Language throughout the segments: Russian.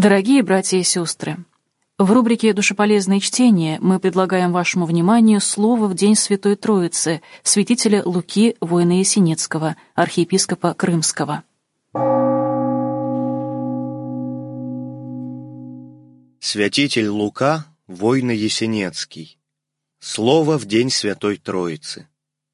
Дорогие братья и сестры, в рубрике «Душеполезное чтение» мы предлагаем вашему вниманию слово в День Святой Троицы святителя Луки Воина-Ясенецкого, архиепископа Крымского. Святитель Лука Воина-Ясенецкий. Слово в День Святой Троицы.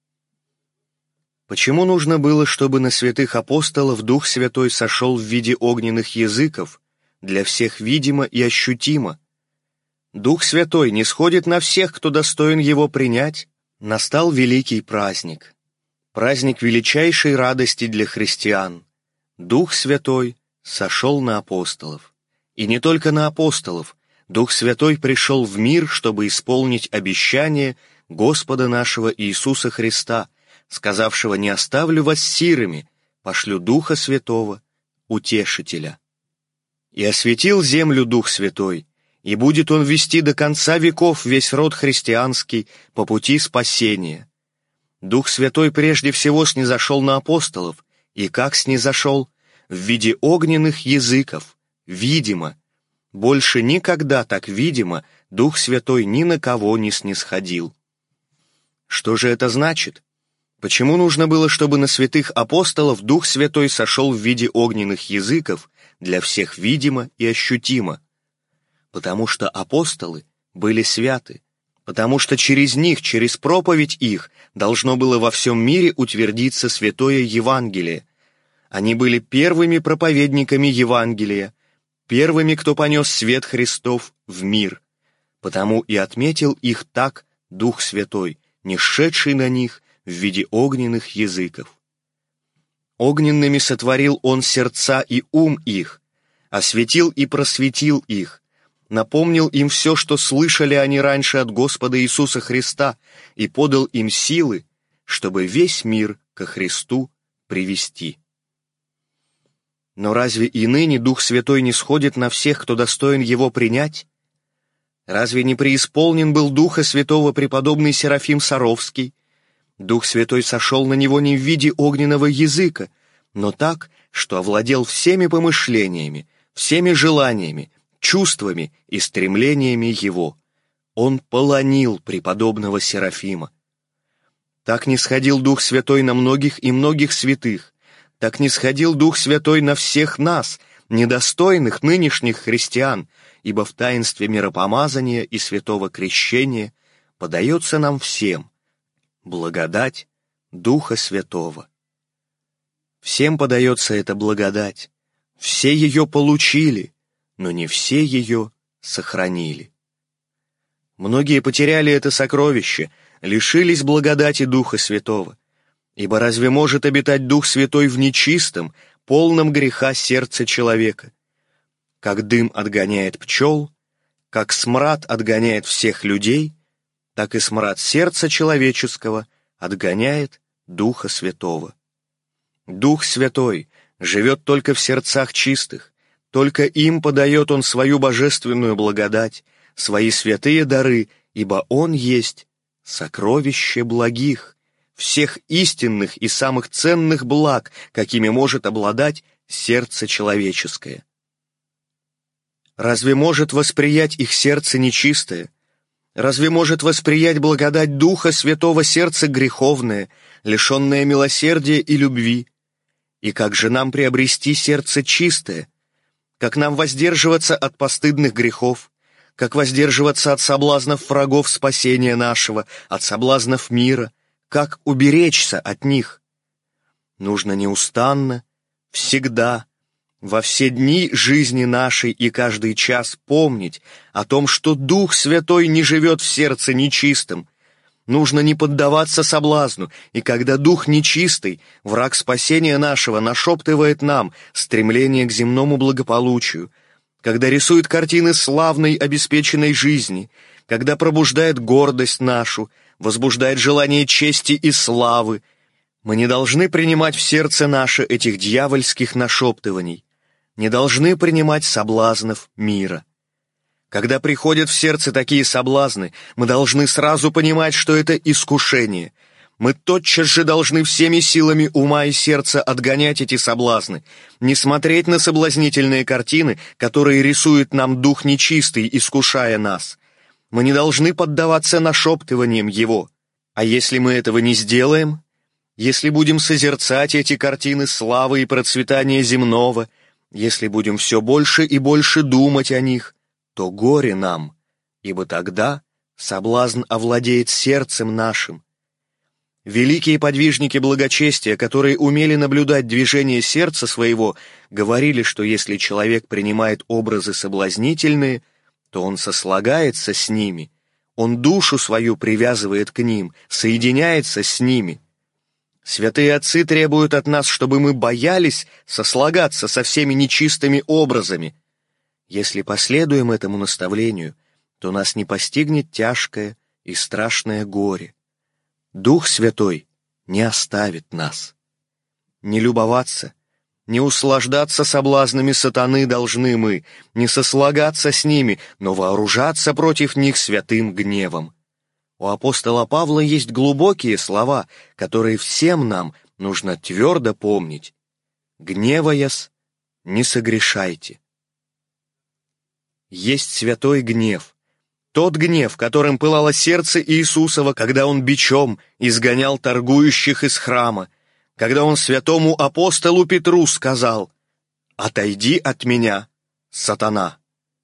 Почему нужно было, чтобы на святых апостолов Дух Святой сошел в виде огненных языков, для всех видимо и ощутимо? Дух Святой не сходит на всех, кто достоин его принять. Настал великий праздник. Праздник величайшей радости для христиан. Дух Святой сошел на апостолов. И не только на апостолов. Дух Святой пришел в мир, чтобы исполнить обещание Господа нашего Иисуса Христа, сказавшего: «Не оставлю вас сирыми, пошлю Духа Святого, Утешителя». И осветил землю Дух Святой, и будет Он вести до конца веков весь род христианский по пути спасения. Дух Святой прежде всего снизошел на апостолов, и как снизошел? В виде огненных языков, видимо. Больше никогда так видимо Дух Святой ни на кого не снисходил. Что же это значит? Почему нужно было, чтобы на святых апостолов Дух Святой сошел в виде огненных языков, для всех видимо и ощутимо? Потому что апостолы были святы, потому что через них, через проповедь их, должно было во всем мире утвердиться святое Евангелие. Они были первыми проповедниками Евангелия, первыми, кто понес свет Христов в мир. Потому и отметил их так Дух Святой, нишедший на них в виде огненных языков. Огненными сотворил Он сердца и ум их, осветил и просветил их, напомнил им все, что слышали они раньше от Господа Иисуса Христа, и подал им силы, чтобы весь мир ко Христу привести. Но разве и ныне Дух Святой не сходит на всех, кто достоин Его принять? Разве не преисполнен был Духа Святого преподобный Серафим Саровский? Дух Святой сошел на него не в виде огненного языка, но так, что овладел всеми помышлениями, всеми желаниями, чувствами и стремлениями его. Он полонил преподобного Серафима. Так нисходил Дух Святой на многих и многих святых, так нисходил Дух Святой на всех нас, недостойных нынешних христиан, ибо в таинстве миропомазания и святого крещения подается нам всем благодать Духа Святого. Всем подается эта благодать, все ее получили, но не все ее сохранили. Многие потеряли это сокровище, лишились благодати Духа Святого, ибо разве может обитать Дух Святой в нечистом, полном греха сердце человека? Как дым отгоняет пчел, как смрад отгоняет всех людей, так и смрад сердца человеческого отгоняет Духа Святого. Дух Святой живет только в сердцах чистых, только им подает Он свою божественную благодать, свои святые дары, ибо Он есть сокровище благих, всех истинных и самых ценных благ, какими может обладать сердце человеческое. Разве может восприять их сердце нечистое? Разве может восприять благодать Духа Святого сердце греховное, лишенное милосердия и любви? И как же нам приобрести сердце чистое? Как нам воздерживаться от постыдных грехов? Как воздерживаться от соблазнов врагов спасения нашего, от соблазнов мира? Как уберечься от них? Нужно неустанно, всегда, во все дни жизни нашей и каждый час помнить о том, что Дух Святой не живет в сердце нечистом. Нужно не поддаваться соблазну, и когда Дух нечистый, враг спасения нашего, нашептывает нам стремление к земному благополучию, когда рисует картины славной обеспеченной жизни, когда пробуждает гордость нашу, возбуждает желание чести и славы, мы не должны принимать в сердце наше этих дьявольских нашептываний, не должны принимать соблазнов мира. Когда приходят в сердце такие соблазны, мы должны сразу понимать, что это искушение. Мы тотчас же должны всеми силами ума и сердца отгонять эти соблазны, не смотреть на соблазнительные картины, которые рисует нам дух нечистый, искушая нас. Мы не должны поддаваться нашептываниям его. А если мы этого не сделаем, если будем созерцать эти картины славы и процветания земного, если будем все больше и больше думать о них, то горе нам, ибо тогда соблазн овладеет сердцем нашим. Великие подвижники благочестия, которые умели наблюдать движение сердца своего, говорили, что если человек принимает образы соблазнительные, то он сослагается с ними, он душу свою привязывает к ним, соединяется с ними. Святые отцы требуют от нас, чтобы мы боялись сослагаться со всеми нечистыми образами. Если последуем этому наставлению, то нас не постигнет тяжкое и страшное горе. Дух Святой не оставит нас. Не любоваться, не услаждаться соблазнами сатаны должны мы, не сослагаться с ними, но вооружаться против них святым гневом. У апостола Павла есть глубокие слова, которые всем нам нужно твердо помнить. «Гневаясь, не согрешайте». Есть святой гнев. Тот гнев, которым пылало сердце Иисусова, когда Он бичом изгонял торгующих из храма, когда Он святому апостолу Петру сказал: «Отойди от меня, сатана».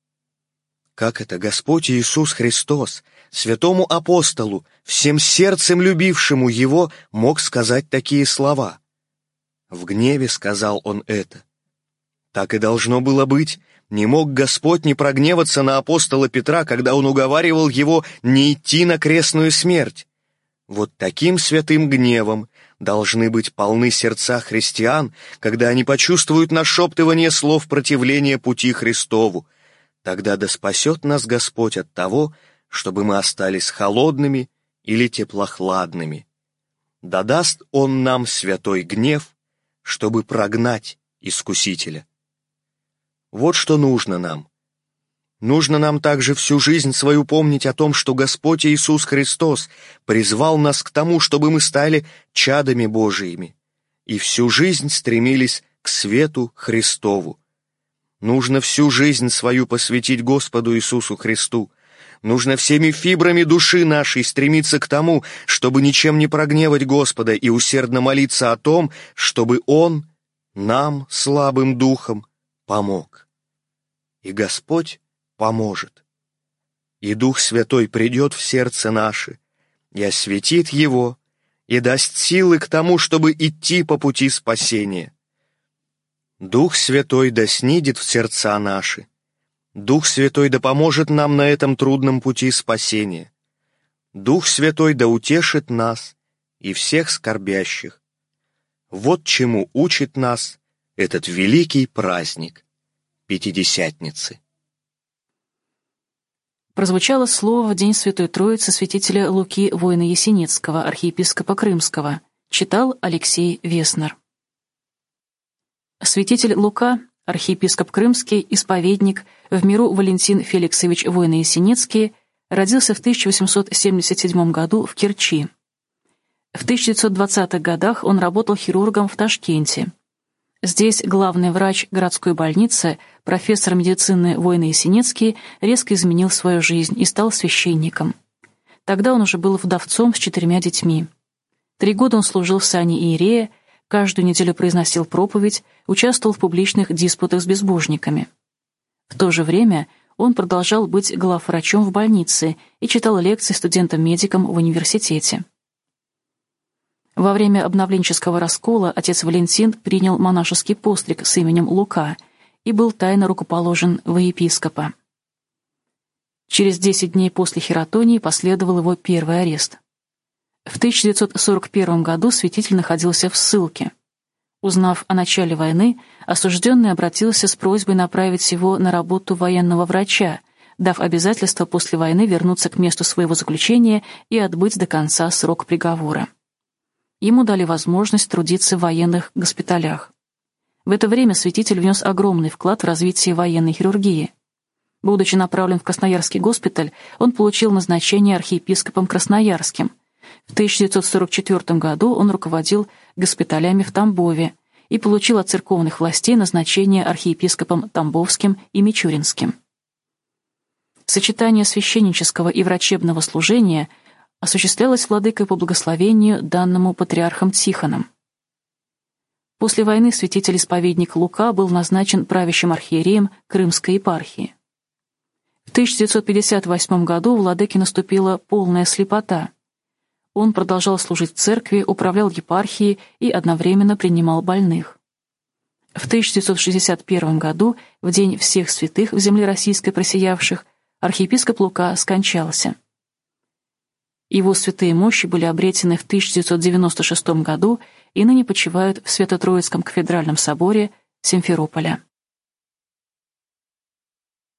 Как это Господь Иисус Христос, святому апостолу, всем сердцем любившему Его, мог сказать такие слова? В гневе сказал Он это. Так и должно было быть. Не мог Господь не прогневаться на апостола Петра, когда он уговаривал его не идти на крестную смерть. Вот таким святым гневом должны быть полны сердца христиан, когда они почувствуют нашептывание слов противления пути Христову. Тогда да спасет нас Господь от того, чтобы мы остались холодными или теплохладными. Да даст Он нам святой гнев, чтобы прогнать искусителя. Вот что нужно нам. Нужно нам также всю жизнь свою помнить о том, что Господь Иисус Христос призвал нас к тому, чтобы мы стали чадами Божиими, и всю жизнь стремились к свету Христову. Нужно всю жизнь свою посвятить Господу Иисусу Христу. Нужно всеми фибрами души нашей стремиться к тому, чтобы ничем не прогневать Господа, и усердно молиться о том, чтобы Он нам, слабым духом, помог. И Господь поможет. И Дух Святой придет в сердце наше, и осветит его, и даст силы к тому, чтобы идти по пути спасения. Дух Святой да снидет в сердца наши. Дух Святой да поможет нам на этом трудном пути спасения. Дух Святой да утешит нас и всех скорбящих. Вот чему учит нас этот великий праздник Пятидесятницы. Прозвучало слово в День Святой Троицы святителя Луки Воина-Есенинского, архиепископа Крымского. Читал Алексей Веснер. Святитель Лука, архиепископ Крымский, исповедник, в миру Валентин Феликсович Воина-Есенинский, родился в 1877 году в Керчи. В 1920-х годах он работал хирургом в Ташкенте. Здесь главный врач городской больницы, профессор медицины Воина-Есенинский, резко изменил свою жизнь и стал священником. Тогда он уже был вдовцом с 4 детьми. 3 года он служил в сане иерея, каждую неделю произносил проповедь, участвовал в публичных диспутах с безбожниками. В то же время он продолжал быть главврачом в больнице и читал лекции студентам-медикам в университете. Во время обновленческого раскола отец Валентин принял монашеский постриг с именем Лука и был тайно рукоположен во епископа. Через 10 дней после хератонии последовал его первый арест. В 1941 году святитель находился в ссылке. Узнав о начале войны, осужденный обратился с просьбой направить его на работу военного врача, дав обязательство после войны вернуться к месту своего заключения и отбыть до конца срок приговора. Ему дали возможность трудиться в военных госпиталях. В это время святитель внес огромный вклад в развитие военной хирургии. Будучи направлен в Красноярский госпиталь, он получил назначение архиепископом Красноярским. В 1944 году он руководил госпиталями в Тамбове и получил от церковных властей назначение архиепископом Тамбовским и Мичуринским. Сочетание священнического и врачебного служения осуществлялось владыкой по благословению, данному патриархом Тихоном. После войны святитель-исповедник Лука был назначен правящим архиереем Крымской епархии. В 1958 году у владыки наступила полная слепота. Он продолжал служить в церкви, управлял епархией и одновременно принимал больных. В 1961 году, в День всех святых в земле российской просиявших, архиепископ Лука скончался. Его святые мощи были обретены в 1996 году и ныне почивают в Свято-Троицком кафедральном соборе Симферополя.